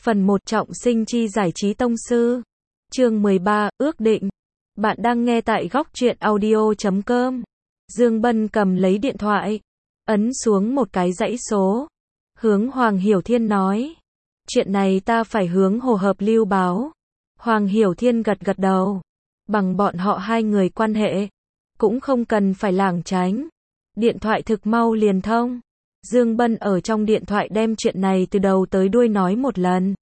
Phần 1 Trọng sinh chi giải trí tông sư. Chương 13, ước định. Bạn đang nghe tại góc truyện audio.com. Dương Bân cầm lấy điện thoại, ấn xuống một cái dãy số. Hướng Hoàng Hiểu Thiên nói. Chuyện này ta phải hướng Hồ Hợp Lưu báo. Hoàng Hiểu Thiên gật gật đầu. Bằng bọn họ hai người quan hệ, cũng không cần phải lảng tránh. Điện thoại thực mau liền thông. Dương Bân ở trong điện thoại đem chuyện này từ đầu tới đuôi nói một lần.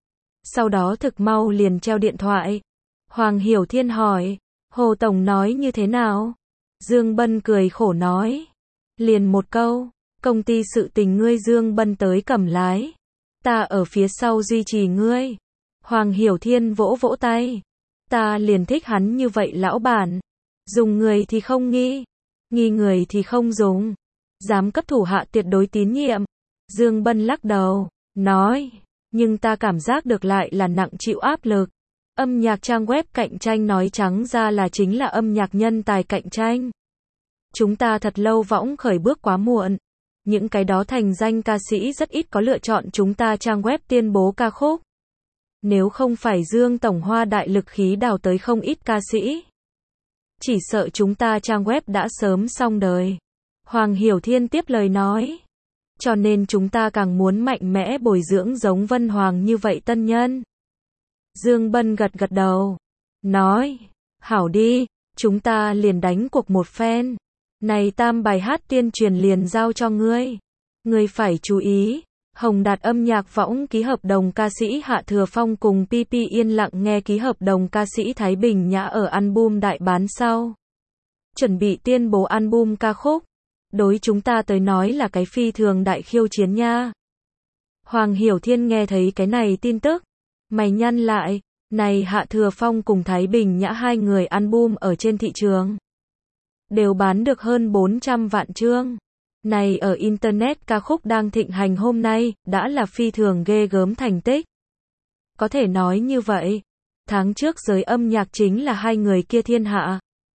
Sau đó thực mau liền treo điện thoại. Hoàng Hiểu Thiên hỏi, Hồ Tổng nói như thế nào? Dương Bân cười khổ nói. Liền một câu, công ty sự tình ngươi Dương Bân tới cầm lái. Ta ở phía sau duy trì ngươi. Hoàng Hiểu Thiên vỗ vỗ tay. Ta liền thích hắn như vậy lão bản. Dùng người thì không nghi, nghi người thì không dùng. Dám cấp thủ hạ tuyệt đối tín nhiệm. Dương Bân lắc đầu, nói, nhưng ta cảm giác được lại là nặng chịu áp lực. Âm nhạc trang web cạnh tranh nói trắng ra là chính là âm nhạc nhân tài cạnh tranh. Chúng ta thật lâu võng khởi bước quá muộn. Những cái đó thành danh ca sĩ rất ít có lựa chọn chúng ta trang web tuyên bố ca khúc. Nếu không phải Dương Tổng Hoa đại lực khí đào tới không ít ca sĩ, chỉ sợ chúng ta trang web đã sớm xong đời. Hoàng Hiểu Thiên tiếp lời nói. Cho nên chúng ta càng muốn mạnh mẽ bồi dưỡng giống Vân Hoàng như vậy tân nhân. Dương Bân gật gật đầu. Nói, hảo đi, chúng ta liền đánh cuộc một phen. Này tam bài hát tiên truyền liền giao cho ngươi. Ngươi phải chú ý. Hồng Đạt âm nhạc võng ký hợp đồng ca sĩ Hạ Thừa Phong cùng PP Yên Lặng nghe ký hợp đồng ca sĩ Thái Bình Nhã ở album đại bán sau. Chuẩn bị tuyên bố album ca khúc. Đối chúng ta tới nói là cái phi thường đại khiêu chiến nha. Hoàng Hiểu Thiên nghe thấy cái này tin tức. Mày nhăn lại, này Hạ Thừa Phong cùng Thái Bình Nhã hai người album ở trên thị trường. Đều bán được hơn 400 vạn chương. Này ở Internet ca khúc đang thịnh hành hôm nay, đã là phi thường ghê gớm thành tích. Có thể nói như vậy, tháng trước giới âm nhạc chính là hai người kia thiên hạ.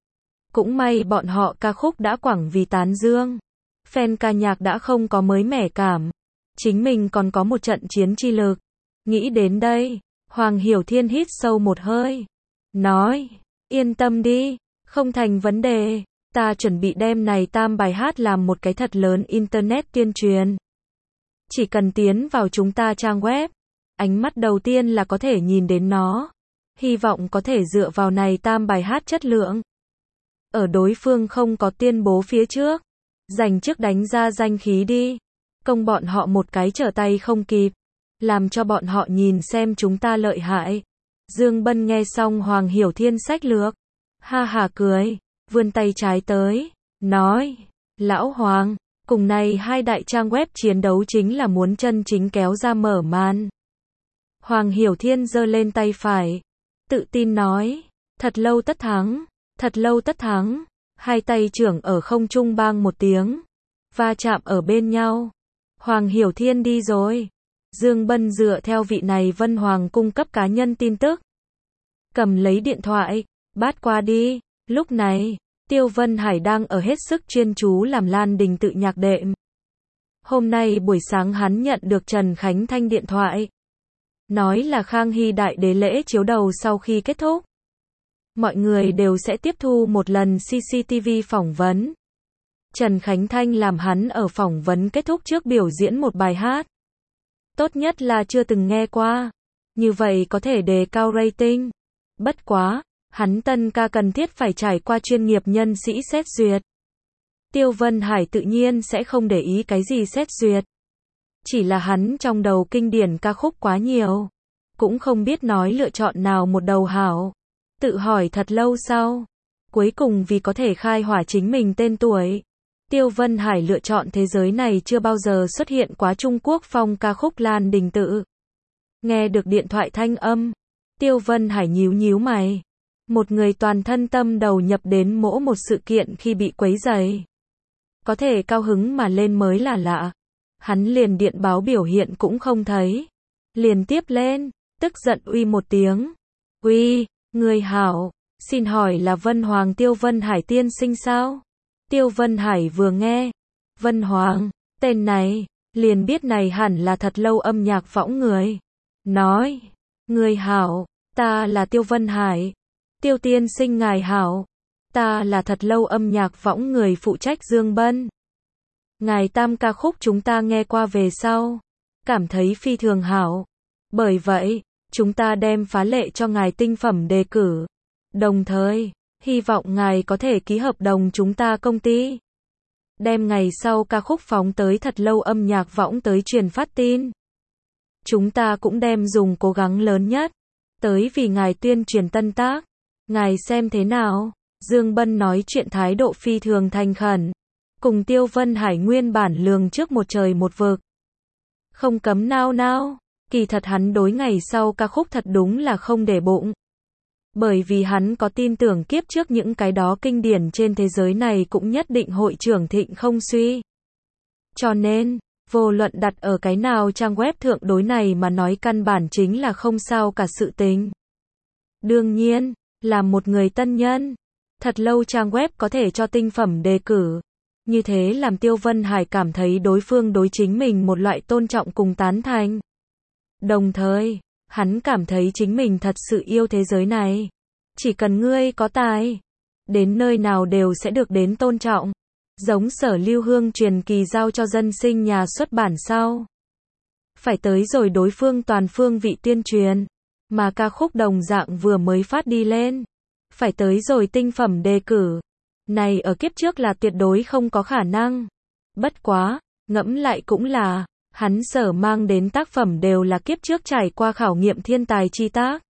Cũng may bọn họ ca khúc đã quảng vì tán dương. Fan ca nhạc đã không có mới mẻ cảm. Chính mình còn có một trận chiến chi lực. Nghĩ đến đây, Hoàng Hiểu Thiên hít sâu một hơi. Nói, yên tâm đi, không thành vấn đề. Ta chuẩn bị đem này tam bài hát làm một cái thật lớn Internet tuyên truyền. Chỉ cần tiến vào chúng ta trang web, ánh mắt đầu tiên là có thể nhìn đến nó. Hy vọng có thể dựa vào này tam bài hát chất lượng. Ở đối phương không có tuyên bố phía trước, dành trước đánh ra danh khí đi. Công bọn họ một cái trở tay không kịp. Làm cho bọn họ nhìn xem chúng ta lợi hại. Dương Bân nghe xong Hoàng Hiểu Thiên sách lược. Ha ha cười, vươn tay trái tới, nói, Lão Hoàng, cùng này hai đại trang web chiến đấu chính là muốn chân chính kéo ra mở màn. Hoàng Hiểu Thiên giơ lên tay phải, tự tin nói, thật lâu tất thắng, thật lâu tất thắng. Hai tay trưởng ở không trung bang một tiếng, va chạm ở bên nhau. Hoàng Hiểu Thiên đi rồi. Dương Bân dựa theo vị này Vân Hoàng cung cấp cá nhân tin tức. Cầm lấy điện thoại, bắt qua đi. Lúc này, Tiêu Vân Hải đang ở hết sức chuyên chú làm Lan Đình Tự nhạc đệm. Hôm nay buổi sáng hắn nhận được Trần Khánh Thanh điện thoại. Nói là Khang Hy đại đế lễ chiếu đầu sau khi kết thúc. Mọi người đều sẽ tiếp thu một lần CCTV phỏng vấn. Trần Khánh Thanh làm hắn ở phỏng vấn kết thúc trước biểu diễn một bài hát. Tốt nhất là chưa từng nghe qua. Như vậy có thể đề cao rating. Bất quá, hắn tân ca cần thiết phải trải qua chuyên nghiệp nhân sĩ xét duyệt. Tiêu Vân Hải tự nhiên sẽ không để ý cái gì xét duyệt. Chỉ là hắn trong đầu kinh điển ca khúc quá nhiều. Cũng không biết nói lựa chọn nào một đầu hảo. Tự hỏi thật lâu sau. Cuối cùng vì có thể khai hỏa chính mình tên tuổi. Tiêu Vân Hải lựa chọn thế giới này chưa bao giờ xuất hiện quá Trung Quốc phong ca khúc Lan Đình Tự. Nghe được điện thoại thanh âm. Tiêu Vân Hải nhíu nhíu mày. Một người toàn thân tâm đầu nhập đến mỗi một sự kiện khi bị quấy rầy. Có thể cao hứng mà lên mới là lạ. Hắn liền điện báo biểu hiện cũng không thấy. Liền tiếp lên, tức giận uy một tiếng. Uy, người hảo, xin hỏi là Vân Hoàng Tiêu Vân Hải tiên sinh sao? Tiêu Vân Hải vừa nghe. Vân Hoàng, tên này, liền biết này hẳn là thật lâu âm nhạc võng người. nói, người hảo, ta là Tiêu Vân Hải. Tiêu tiên sinh ngài hảo, ta là Thật Lâu âm nhạc võng người phụ trách Dương Bân. Ngài tam ca khúc chúng ta nghe qua về sau, cảm thấy phi thường hảo. Bởi vậy, chúng ta đem phá lệ cho ngài tinh phẩm đề cử. Đồng thời, hy vọng ngài có thể ký hợp đồng chúng ta công ty. Đem ngày sau ca khúc phóng tới Thật Lâu âm nhạc võng tới truyền phát tin. Chúng ta cũng đem dùng cố gắng lớn nhất, tới vì ngài tuyên truyền tân tác. Ngài xem thế nào? Dương Bân nói chuyện thái độ phi thường thành khẩn. Cùng Tiêu Vân Hải nguyên bản lường trước một trời một vực. Không cấm nao nao. Kỳ thật hắn đối ngày sau ca khúc thật đúng là không để bụng. Bởi vì hắn có tin tưởng kiếp trước những cái đó kinh điển trên thế giới này cũng nhất định hội trưởng thịnh không suy. Cho nên, vô luận đặt ở cái nào trang web thượng đối này mà nói căn bản chính là không sao cả sự tình. Đương nhiên, là một người tân nhân, Thật Lâu trang web có thể cho tinh phẩm đề cử. Như thế làm Tiêu Vân Hải cảm thấy đối phương đối chính mình một loại tôn trọng cùng tán thành. Đồng thời, hắn cảm thấy chính mình thật sự yêu thế giới này. Chỉ cần ngươi có tài, đến nơi nào đều sẽ được đến tôn trọng. Giống Sở Lưu Hương truyền kỳ giao cho dân sinh nhà xuất bản sau. Phải tới rồi đối phương toàn phương vị tuyên truyền. Mà ca khúc đồng dạng vừa mới phát đi lên. Phải tới rồi tinh phẩm đề cử. Này ở kiếp trước là tuyệt đối không có khả năng. Bất quá, ngẫm lại cũng là, hắn sở mang đến tác phẩm đều là kiếp trước trải qua khảo nghiệm thiên tài chi tác.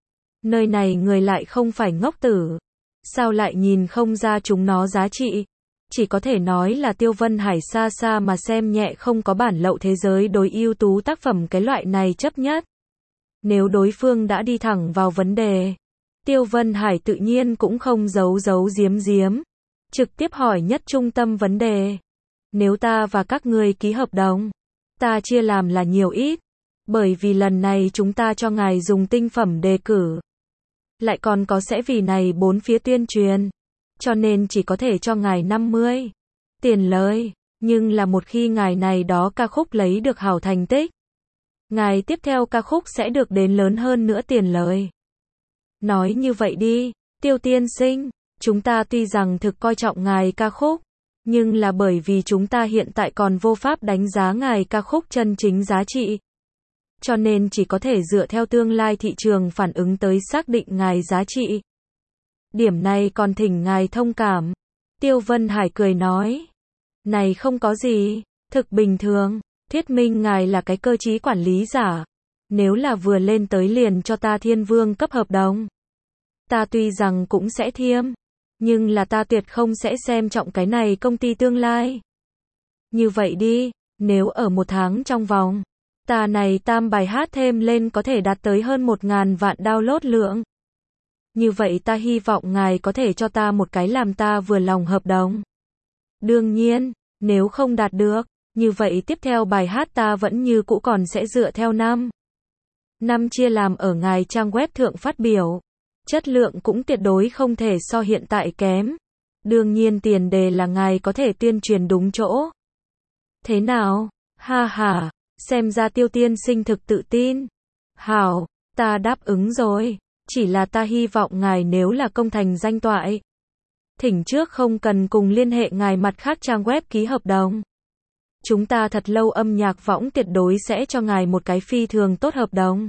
Nơi này người lại không phải ngốc tử. Sao lại nhìn không ra chúng nó giá trị? Chỉ có thể nói là Tiêu Vân Hải xa xa mà xem nhẹ không có bản lậu thế giới đối ưu tú tác phẩm cái loại này chấp nhất. Nếu đối phương đã đi thẳng vào vấn đề, Tiêu Vân Hải tự nhiên cũng không giấu giấu giếm giếm. Trực tiếp hỏi nhất trung tâm vấn đề. Nếu ta và các ngươi ký hợp đồng, ta chia làm là nhiều ít. Bởi vì lần này chúng ta cho ngài dùng tinh phẩm đề cử. Lại còn có sẽ vì này bốn phía tuyên truyền. Cho nên chỉ có thể cho ngài 50 tiền lời. Nhưng là một khi ngài này đó ca khúc lấy được hảo thành tích, ngài tiếp theo ca khúc sẽ được đến lớn hơn nữa tiền lời. Nói như vậy đi, Tiêu tiên sinh, chúng ta tuy rằng thực coi trọng ngài ca khúc, nhưng là bởi vì chúng ta hiện tại còn vô pháp đánh giá ngài ca khúc chân chính giá trị. Cho nên chỉ có thể dựa theo tương lai thị trường phản ứng tới xác định ngài giá trị. Điểm này còn thỉnh ngài thông cảm. Tiêu Vân Hải cười nói. Này không có gì, thực bình thường, thuyết minh ngài là cái cơ trí quản lý giả. Nếu là vừa lên tới liền cho ta Thiên Vương cấp hợp đồng, ta tuy rằng cũng sẽ thiêm, nhưng là ta tuyệt không sẽ xem trọng cái này công ty tương lai. Như vậy đi, nếu ở một tháng trong vòng, ta này tam bài hát thêm lên có thể đạt tới hơn 1.000 vạn download lượng. Như vậy ta hy vọng ngài có thể cho ta một cái làm ta vừa lòng hợp đồng. Đương nhiên, nếu không đạt được, như vậy tiếp theo bài hát ta vẫn như cũ còn sẽ dựa theo năm chia làm ở ngài trang web thượng phát biểu. Chất lượng cũng tuyệt đối không thể so hiện tại kém. Đương nhiên tiền đề là ngài có thể tuyên truyền đúng chỗ. Thế nào? Ha ha, xem ra Tiêu tiên sinh thực tự tin. Hảo, ta đáp ứng rồi. Chỉ là ta hy vọng ngài nếu là công thành danh toại, thỉnh trước không cần cùng liên hệ ngài mặt khác trang web ký hợp đồng. Chúng ta Thật Lâu âm nhạc võng tuyệt đối sẽ cho ngài một cái phi thường tốt hợp đồng.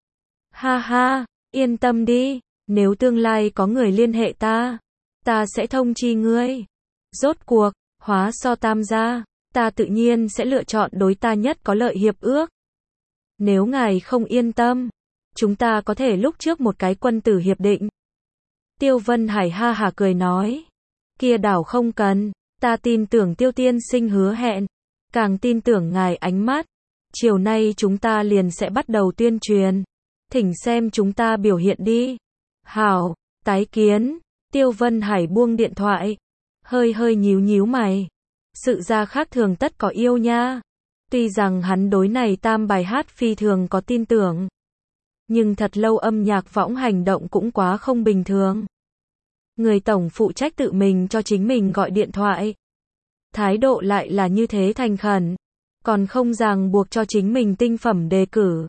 Ha ha, yên tâm đi, nếu tương lai có người liên hệ ta sẽ thông chi ngươi. Rốt cuộc, hóa so tam gia, ta tự nhiên sẽ lựa chọn đối ta nhất có lợi hiệp ước. Nếu ngài không yên tâm, chúng ta có thể lúc trước một cái quân tử hiệp định. Tiêu Vân Hải ha hả cười nói. Kia đảo không cần, ta tin tưởng Tiêu tiên sinh hứa hẹn. Càng tin tưởng ngài ánh mắt. Chiều nay chúng ta liền sẽ bắt đầu tuyên truyền. Thỉnh xem chúng ta biểu hiện đi. Hảo, tái kiến. Tiêu Vân Hải buông điện thoại. Hơi nhíu nhíu mày. Sự ra khác thường tất có yêu nha. Tuy rằng hắn đối này tam bài hát phi thường có tin tưởng. Nhưng Thật Lâu âm nhạc võng hành động cũng quá không bình thường. Người tổng phụ trách tự mình cho chính mình gọi điện thoại. Thái độ lại là như thế thành khẩn. Còn không ràng buộc cho chính mình tinh phẩm đề cử.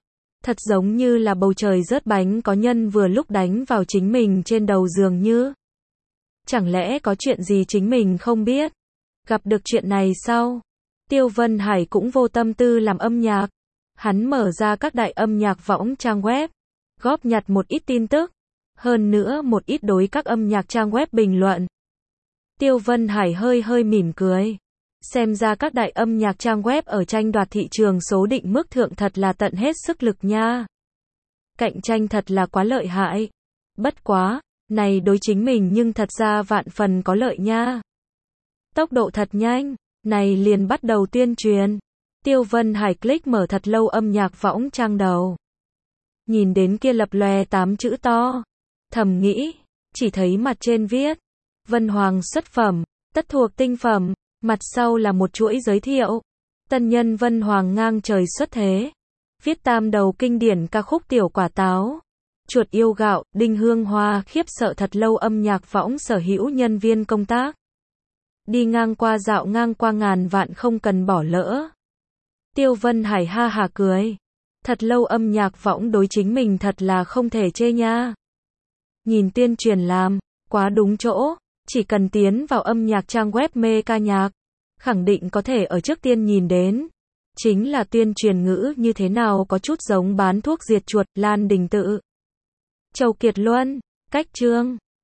Thật giống như là bầu trời rớt bánh có nhân vừa lúc đánh vào chính mình trên đầu dường như. Chẳng lẽ có chuyện gì chính mình không biết? Gặp được chuyện này sau. Tiêu Vân Hải cũng vô tâm tư làm âm nhạc. Hắn mở ra các đại âm nhạc võng trang web, góp nhặt một ít tin tức, hơn nữa một ít đối các âm nhạc trang web bình luận. Tiêu Vân Hải hơi mỉm cười. Xem ra các đại âm nhạc trang web ở tranh đoạt thị trường số định mức thượng thật là tận hết sức lực nha. Cạnh tranh thật là quá lợi hại. Bất quá, này đối chính mình nhưng thật ra vạn phần có lợi nha. Tốc độ thật nhanh, này liền bắt đầu tuyên truyền. Tiêu Vân Hải click mở thật lâu âm nhạc võng trang đầu. Nhìn đến kia lập lòe 8 chữ to. Thầm nghĩ, chỉ thấy mặt trên viết. Vân Hoàng xuất phẩm, tất thuộc tinh phẩm. Mặt sau là một chuỗi giới thiệu. Tân nhân Vân Hoàng ngang trời xuất thế. Viết tam đầu kinh điển ca khúc Tiểu Quả Táo. Chuột yêu gạo, Đinh Hương Hoa khiếp sợ thật lâu âm nhạc võng sở hữu nhân viên công tác. Đi ngang qua dạo ngang qua ngàn vạn không cần bỏ lỡ. Tiêu Vân Hải ha hà cười. Thật lâu âm nhạc võng đối chính mình thật là không thể chê nha. Nhìn tuyên truyền làm, quá đúng chỗ. Chỉ cần tiến vào âm nhạc trang web mê ca nhạc, khẳng định có thể ở trước tiên nhìn đến. Chính là tuyên truyền ngữ như thế nào có chút giống bán thuốc diệt chuột, Lan Đình Tự. Châu Kiệt Luân, Cách Trương.